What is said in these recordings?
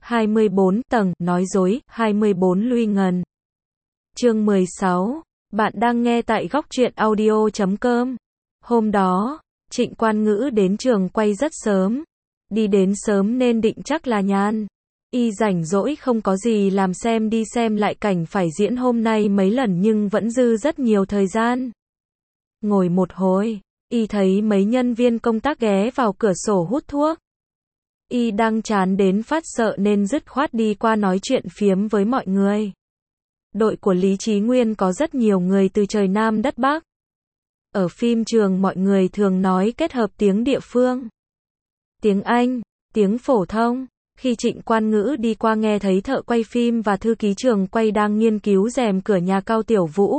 24 tầng, nói dối, 24 Luy Ngần. Chương 16. Bạn đang nghe tại góc truyện audio.com. Hôm đó, Trịnh Quan Ngữ đến trường quay rất sớm. Đi đến sớm nên định chắc là nhàn. Y rảnh rỗi không có gì làm xem đi xem lại cảnh phải diễn hôm nay mấy lần nhưng vẫn dư rất nhiều thời gian. Ngồi một hồi, Y thấy mấy nhân viên công tác ghé vào cửa sổ hút thuốc. Y đang chán đến phát sợ nên dứt khoát đi qua nói chuyện phiếm với mọi người. Đội của Lý Chí Nguyên có rất nhiều người từ trời Nam đất Bắc. Ở phim trường mọi người thường nói kết hợp tiếng địa phương, tiếng Anh, tiếng phổ thông. Khi Trịnh Quan Ngữ đi qua nghe thấy thợ quay phim và thư ký trường quay đang nghiên cứu rèm cửa nhà Cao Tiểu Vũ.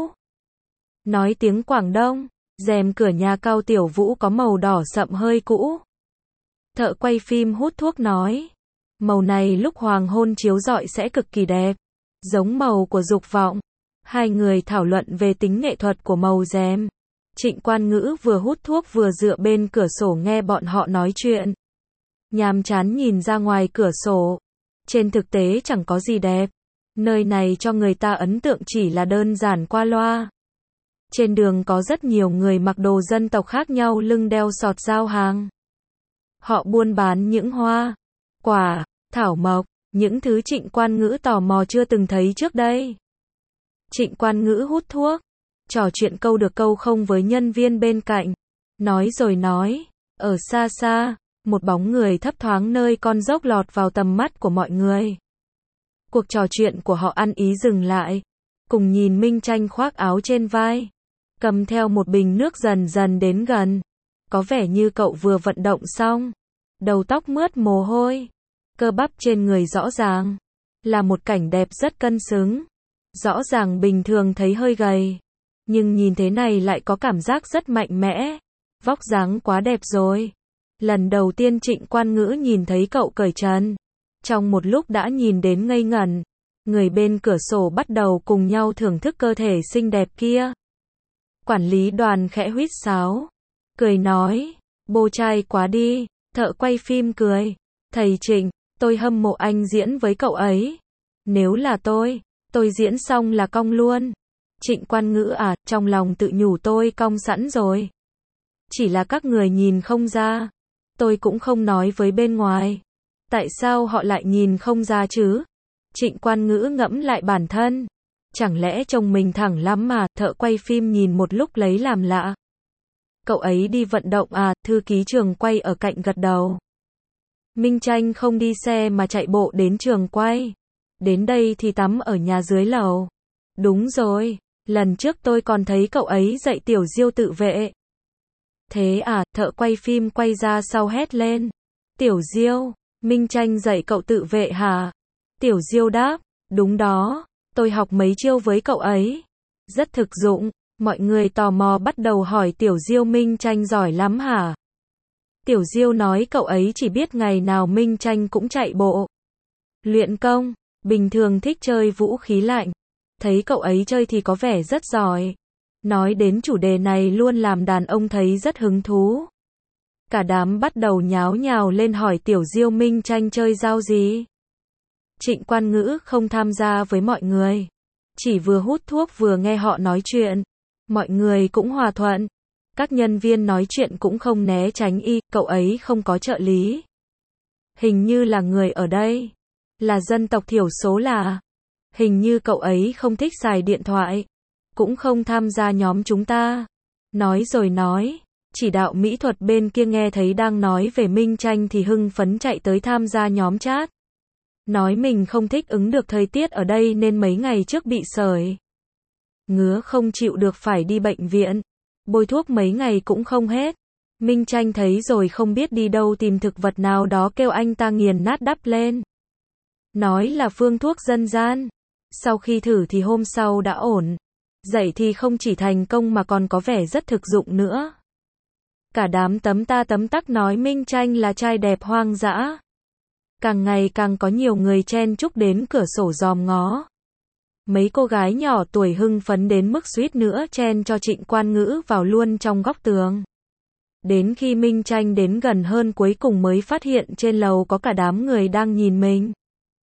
Nói tiếng Quảng Đông, rèm cửa nhà Cao Tiểu Vũ có màu đỏ sậm hơi cũ. Thợ quay phim hút thuốc nói, màu này lúc hoàng hôn chiếu rọi sẽ cực kỳ đẹp, giống màu của Dục Vọng. Hai người thảo luận về tính nghệ thuật của màu rèm. Trịnh Quan Ngữ vừa hút thuốc vừa dựa bên cửa sổ nghe bọn họ nói chuyện. Nhàm chán nhìn ra ngoài cửa sổ. Trên thực tế chẳng có gì đẹp. Nơi này cho người ta ấn tượng chỉ là đơn giản qua loa. Trên đường có rất nhiều người mặc đồ dân tộc khác nhau lưng đeo sọt giao hàng. Họ buôn bán những hoa, quả, thảo mộc, những thứ Trịnh Quan Ngữ tò mò chưa từng thấy trước đây. Trịnh Quan Ngữ hút thuốc, trò chuyện câu được câu không với nhân viên bên cạnh. Nói rồi nói, ở xa xa, một bóng người thấp thoáng nơi con dốc lọt vào tầm mắt của mọi người. Cuộc trò chuyện của họ ăn ý dừng lại. Cùng nhìn Minh Tranh khoác áo trên vai, cầm theo một bình nước dần dần đến gần. Có vẻ như cậu vừa vận động xong. Đầu tóc mướt mồ hôi. Cơ bắp trên người rõ ràng. Là một cảnh đẹp rất cân xứng. Rõ ràng bình thường thấy hơi gầy. Nhưng nhìn thế này lại có cảm giác rất mạnh mẽ. Vóc dáng quá đẹp rồi. Lần đầu tiên Trịnh Quan Ngữ nhìn thấy cậu cởi trần. Trong một lúc đã nhìn đến ngây ngẩn. Người bên cửa sổ bắt đầu cùng nhau thưởng thức cơ thể xinh đẹp kia. Quản lý Đoàn khẽ huýt sáo. Cười nói, bô trai quá đi. Thợ quay phim cười. Thầy Trịnh, tôi hâm mộ anh diễn với cậu ấy. Nếu là tôi diễn xong là cong luôn. Trịnh Quan Ngữ à, trong lòng tự nhủ tôi cong sẵn rồi. Chỉ là các người nhìn không ra. Tôi cũng không nói với bên ngoài. Tại sao họ lại nhìn không ra chứ? Trịnh Quan Ngữ ngẫm lại bản thân. Chẳng lẽ trông mình thẳng lắm mà? Thợ quay phim nhìn một lúc lấy làm lạ. Cậu ấy đi vận động à? Thư ký trường quay ở cạnh gật đầu. Minh Tranh không đi xe mà chạy bộ đến trường quay. Đến đây thì tắm ở nhà dưới lầu. Đúng rồi, lần trước tôi còn thấy cậu ấy dạy Tiểu Diêu tự vệ. Thế à? Thợ quay phim quay ra sau hét lên. Tiểu Diêu, Minh Tranh dạy cậu tự vệ hả? Tiểu Diêu đáp, đúng đó, tôi học mấy chiêu với cậu ấy. Rất thực dụng. Mọi người tò mò bắt đầu hỏi Tiểu Diêu Minh Tranh giỏi lắm hả? Tiểu Diêu nói cậu ấy chỉ biết ngày nào Minh Tranh cũng chạy bộ. Luyện công, bình thường thích chơi vũ khí lạnh. Thấy cậu ấy chơi thì có vẻ rất giỏi. Nói đến chủ đề này luôn làm đàn ông thấy rất hứng thú. Cả đám bắt đầu nháo nhào lên hỏi Tiểu Diêu Minh Tranh chơi dao gì. Trịnh Quan Ngữ không tham gia với mọi người. Chỉ vừa hút thuốc vừa nghe họ nói chuyện. Mọi người cũng hòa thuận. Các nhân viên nói chuyện cũng không né tránh y, cậu ấy không có trợ lý. Hình như là người ở đây. Là dân tộc thiểu số là. Hình như cậu ấy không thích xài điện thoại. Cũng không tham gia nhóm chúng ta. Nói rồi nói. Chỉ đạo mỹ thuật bên kia nghe thấy đang nói về Minh Tranh thì hưng phấn chạy tới tham gia nhóm chat. Nói mình không thích ứng được thời tiết ở đây nên mấy ngày trước bị sởi. Ngứa không chịu được phải đi bệnh viện. Bôi thuốc mấy ngày cũng không hết. Minh Tranh thấy rồi không biết đi đâu tìm thực vật nào đó kêu anh ta nghiền nát đắp lên. Nói là phương thuốc dân gian. Sau khi thử thì hôm sau đã ổn. Dậy thì không chỉ thành công mà còn có vẻ rất thực dụng nữa. Cả đám tấm ta tấm tắc nói Minh Tranh là trai đẹp hoang dã. Càng ngày càng có nhiều người chen chúc đến cửa sổ dòm ngó. Mấy cô gái nhỏ tuổi hưng phấn đến mức suýt nữa chen cho Trịnh Quan Ngữ vào luôn trong góc tường. Đến khi Minh Tranh đến gần hơn cuối cùng mới phát hiện trên lầu có cả đám người đang nhìn mình.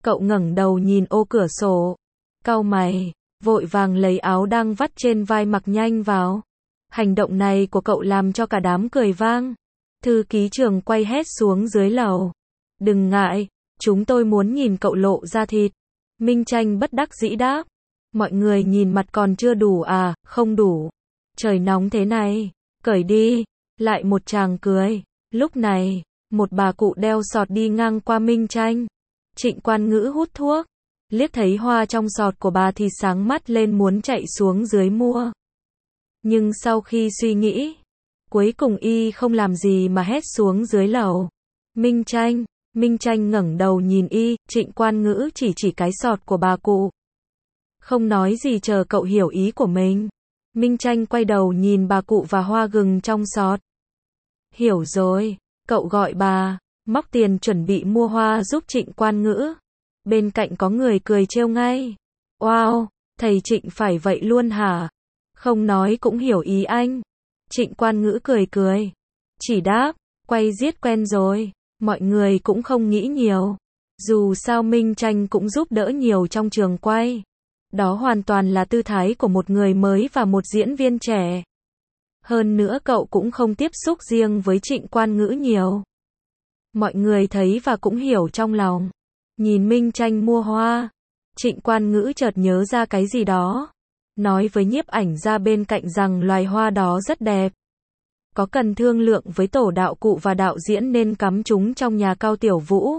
Cậu ngẩng đầu nhìn ô cửa sổ. Cau mày, vội vàng lấy áo đang vắt trên vai mặc nhanh vào. Hành động này của cậu làm cho cả đám cười vang. Thư ký Trường quay hét xuống dưới lầu. Đừng ngại, chúng tôi muốn nhìn cậu lộ ra thịt. Minh Tranh bất đắc dĩ đáp. Mọi người nhìn mặt còn chưa đủ à, không đủ. Trời nóng thế này, cởi đi. Lại một chàng cười. Lúc này, một bà cụ đeo sọt đi ngang qua Minh Tranh. Trịnh Quan Ngữ hút thuốc. Liếc thấy hoa trong sọt của bà thì sáng mắt lên muốn chạy xuống dưới mua. Nhưng sau khi suy nghĩ, cuối cùng y không làm gì mà hét xuống dưới lầu. Minh Tranh. Minh Tranh ngẩng đầu nhìn y, Trịnh Quan Ngữ chỉ cái sọt của bà cụ. Không nói gì chờ cậu hiểu ý của mình. Minh Tranh quay đầu nhìn bà cụ và hoa gừng trong sọt. Hiểu rồi, cậu gọi bà, móc tiền chuẩn bị mua hoa giúp Trịnh Quan Ngữ. Bên cạnh có người cười trêu ngay. Wow, thầy Trịnh phải vậy luôn hả? Không nói cũng hiểu ý anh. Trịnh Quan Ngữ cười cười. Chỉ đáp, quay giết quen rồi. Mọi người cũng không nghĩ nhiều. Dù sao Minh Tranh cũng giúp đỡ nhiều trong trường quay. Đó hoàn toàn là tư thái của một người mới và một diễn viên trẻ. Hơn nữa cậu cũng không tiếp xúc riêng với Trịnh Quan Ngữ nhiều. Mọi người thấy và cũng hiểu trong lòng. Nhìn Minh Tranh mua hoa, Trịnh Quan Ngữ chợt nhớ ra cái gì đó. Nói với nhiếp ảnh gia bên cạnh rằng loài hoa đó rất đẹp. Có cần thương lượng với tổ đạo cụ và đạo diễn nên cắm chúng trong nhà Cao Tiểu Vũ.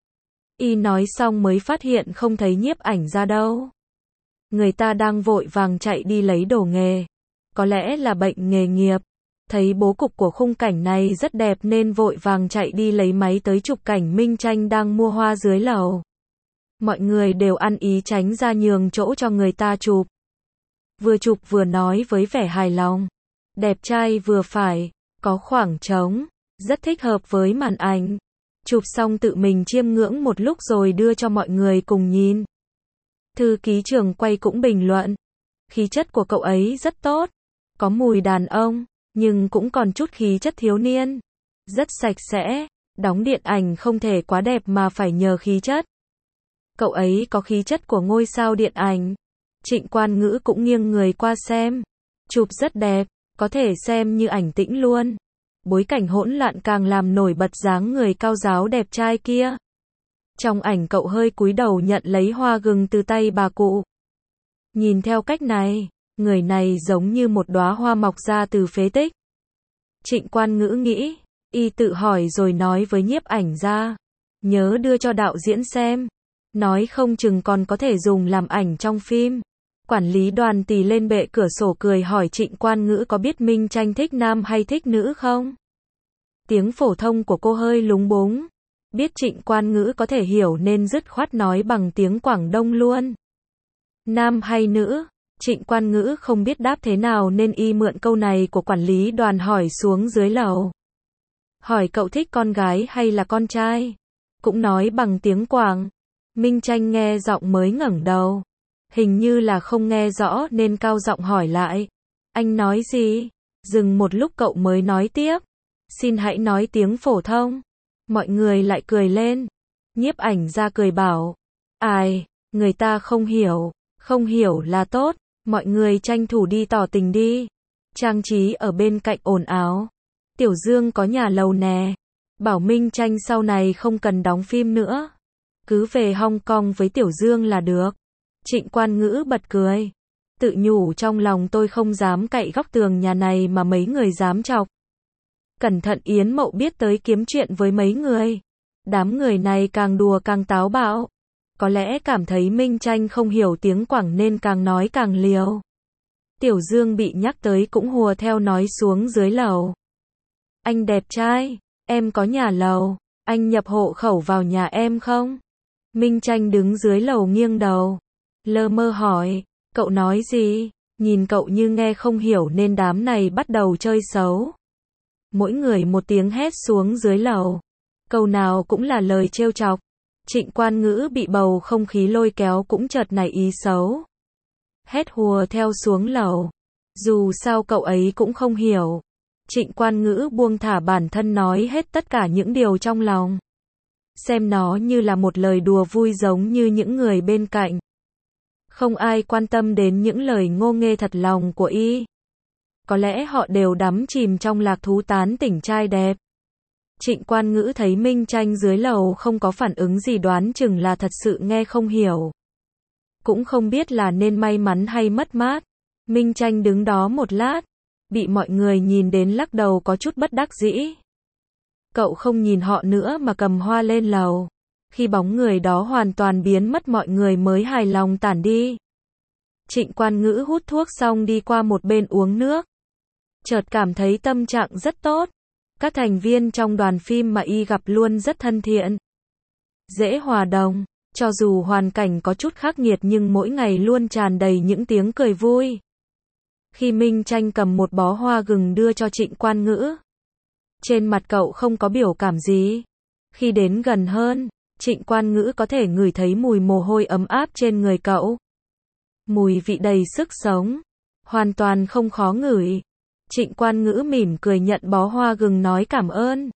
Y nói xong mới phát hiện không thấy nhiếp ảnh gia đâu. Người ta đang vội vàng chạy đi lấy đồ nghề. Có lẽ là bệnh nghề nghiệp. Thấy bố cục của khung cảnh này rất đẹp nên vội vàng chạy đi lấy máy tới chụp cảnh Minh Tranh đang mua hoa dưới lầu. Mọi người đều ăn ý tránh ra nhường chỗ cho người ta chụp. Vừa chụp vừa nói với vẻ hài lòng. Đẹp trai vừa phải, có khoảng trống, rất thích hợp với màn ảnh. Chụp xong tự mình chiêm ngưỡng một lúc rồi đưa cho mọi người cùng nhìn. Thư ký Trường quay cũng bình luận. Khí chất của cậu ấy rất tốt. Có mùi đàn ông, nhưng cũng còn chút khí chất thiếu niên. Rất sạch sẽ, đóng điện ảnh không thể quá đẹp mà phải nhờ khí chất. Cậu ấy có khí chất của ngôi sao điện ảnh. Trịnh Quan Ngữ cũng nghiêng người qua xem. Chụp rất đẹp, có thể xem như ảnh tĩnh luôn. Bối cảnh hỗn loạn càng làm nổi bật dáng người cao ráo đẹp trai kia. Trong ảnh cậu hơi cúi đầu nhận lấy hoa gừng từ tay bà cụ. Nhìn theo cách này, người này giống như một đóa hoa mọc ra từ phế tích. Trịnh Quan Ngữ nghĩ, y tự hỏi rồi nói với nhiếp ảnh gia. Nhớ đưa cho đạo diễn xem. Nói không chừng còn có thể dùng làm ảnh trong phim. Quản lý Đoàn tì lên bệ cửa sổ cười hỏi Trịnh Quan Ngữ có biết Minh Tranh thích nam hay thích nữ không? Tiếng phổ thông của cô hơi lúng búng. Biết Trịnh Quan Ngữ có thể hiểu nên dứt khoát nói bằng tiếng Quảng Đông luôn. Nam hay nữ? Trịnh Quan Ngữ không biết đáp thế nào nên y mượn câu này của quản lý Đoàn hỏi xuống dưới lầu. Hỏi cậu thích con gái hay là con trai? Cũng nói bằng tiếng Quảng. Minh Tranh nghe giọng mới ngẩng đầu. Hình như là không nghe rõ nên cao giọng hỏi lại. Anh nói gì? Dừng một lúc cậu mới nói tiếp. Xin hãy nói tiếng phổ thông. Mọi người lại cười lên. Nhiếp ảnh gia cười bảo. Ai, người ta không hiểu là tốt. Mọi người tranh thủ đi tỏ tình đi. Trang trí ở bên cạnh ồn ào. Tiểu Dương có nhà lầu nè. Bảo Minh Tranh sau này không cần đóng phim nữa. Cứ về Hong Kong với Tiểu Dương là được. Trịnh Quan Ngữ bật cười. Tự nhủ trong lòng tôi không dám cậy góc tường nhà này mà mấy người dám chọc. Cẩn thận Yến Mậu biết tới kiếm chuyện với mấy người. Đám người này càng đùa càng táo bạo. Có lẽ cảm thấy Minh Tranh không hiểu tiếng Quảng nên càng nói càng liều. Tiểu Dương bị nhắc tới cũng hùa theo nói xuống dưới lầu. Anh đẹp trai, em có nhà lầu, anh nhập hộ khẩu vào nhà em không? Minh Tranh đứng dưới lầu nghiêng đầu. Lơ mơ hỏi, cậu nói gì? Nhìn cậu như nghe không hiểu nên đám này bắt đầu chơi xấu. Mỗi người một tiếng hét xuống dưới lầu. Câu nào cũng là lời trêu chọc. Trịnh Quan Ngữ bị bầu không khí lôi kéo cũng chợt nảy ý xấu. Hét hùa theo xuống lầu. Dù sao cậu ấy cũng không hiểu. Trịnh Quan Ngữ buông thả bản thân nói hết tất cả những điều trong lòng. xem nó như là một lời đùa vui giống như những người bên cạnh. Không ai quan tâm đến những lời ngô nghê thật lòng của y. Có lẽ họ đều đắm chìm trong lạc thú tán tỉnh trai đẹp. Trịnh Quan Ngữ thấy Minh Tranh dưới lầu không có phản ứng gì, đoán chừng là thật sự nghe không hiểu. Cũng không biết là nên may mắn hay mất mát. Minh Tranh đứng đó một lát, bị mọi người nhìn đến lắc đầu có chút bất đắc dĩ. Cậu không nhìn họ nữa mà cầm hoa lên lầu. Khi bóng người đó hoàn toàn biến mất, mọi người mới hài lòng tản đi. Trịnh Quan Ngữ hút thuốc xong đi qua một bên uống nước. Chợt cảm thấy tâm trạng rất tốt. Các thành viên trong đoàn phim mà y gặp luôn rất thân thiện, dễ hòa đồng. Cho dù hoàn cảnh có chút khắc nghiệt nhưng mỗi ngày luôn tràn đầy những tiếng cười vui. Khi Minh Tranh cầm một bó hoa gừng đưa cho Trịnh Quan Ngữ, trên mặt cậu không có biểu cảm gì. Khi đến gần hơn, Trịnh Quan Ngữ có thể ngửi thấy mùi mồ hôi ấm áp trên người cậu. Mùi vị đầy sức sống, hoàn toàn không khó ngửi. Trịnh Quan Ngữ mỉm cười nhận bó hoa gừng nói cảm ơn.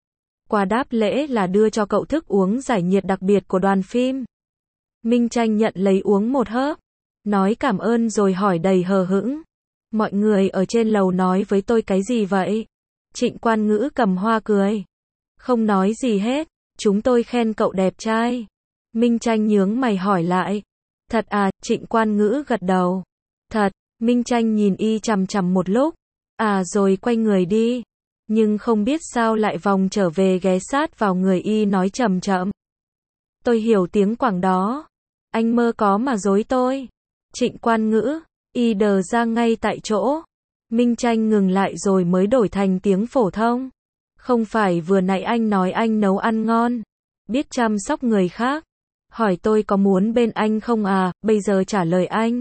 Quà đáp lễ là đưa cho cậu thức uống giải nhiệt đặc biệt của đoàn phim. Minh Tranh nhận lấy uống một hớp, nói cảm ơn rồi hỏi đầy hờ hững. Mọi người ở trên lầu nói với tôi cái gì vậy? Trịnh Quan Ngữ cầm hoa cười. Không nói gì hết, chúng tôi khen cậu đẹp trai. Minh Tranh nhướng mày hỏi lại. Thật à? Trịnh Quan Ngữ gật đầu. Thật. Minh Tranh nhìn y chằm chằm một lúc. À rồi quay người đi. Nhưng không biết sao lại vòng trở về ghé sát vào người y nói chậm chậm. Tôi hiểu tiếng Quảng đó. Anh mơ có mà dối tôi. Trịnh Quan Ngữ. Y đờ ra ngay tại chỗ. Minh Tranh ngừng lại rồi mới đổi thành tiếng phổ thông. Không phải vừa nãy anh nói anh nấu ăn ngon, biết chăm sóc người khác. Hỏi tôi có muốn bên anh không à, bây giờ trả lời anh.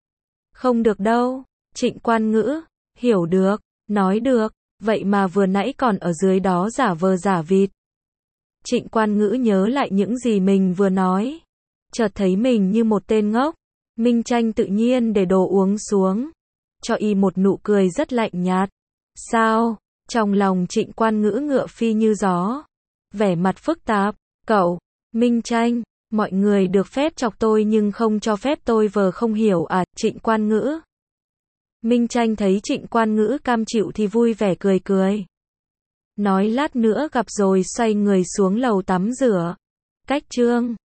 Không được đâu. Trịnh Quan Ngữ. Hiểu được, nói được, vậy mà vừa nãy còn ở dưới đó giả vờ giả vịt. Trịnh Quan Ngữ nhớ lại những gì mình vừa nói. Chợt thấy mình như một tên ngốc. Minh Tranh tự nhiên để đồ uống xuống, cho y một nụ cười rất lạnh nhạt. Sao? Trong lòng Trịnh Quan Ngữ ngựa phi như gió, vẻ mặt phức tạp. Cậu, Minh Tranh, mọi người được phép chọc tôi nhưng không cho phép tôi vờ không hiểu à? Trịnh Quan Ngữ. Minh Tranh thấy Trịnh Quan Ngữ cam chịu thì vui vẻ cười cười. Nói lát nữa gặp rồi xoay người xuống lầu tắm rửa. Cách chương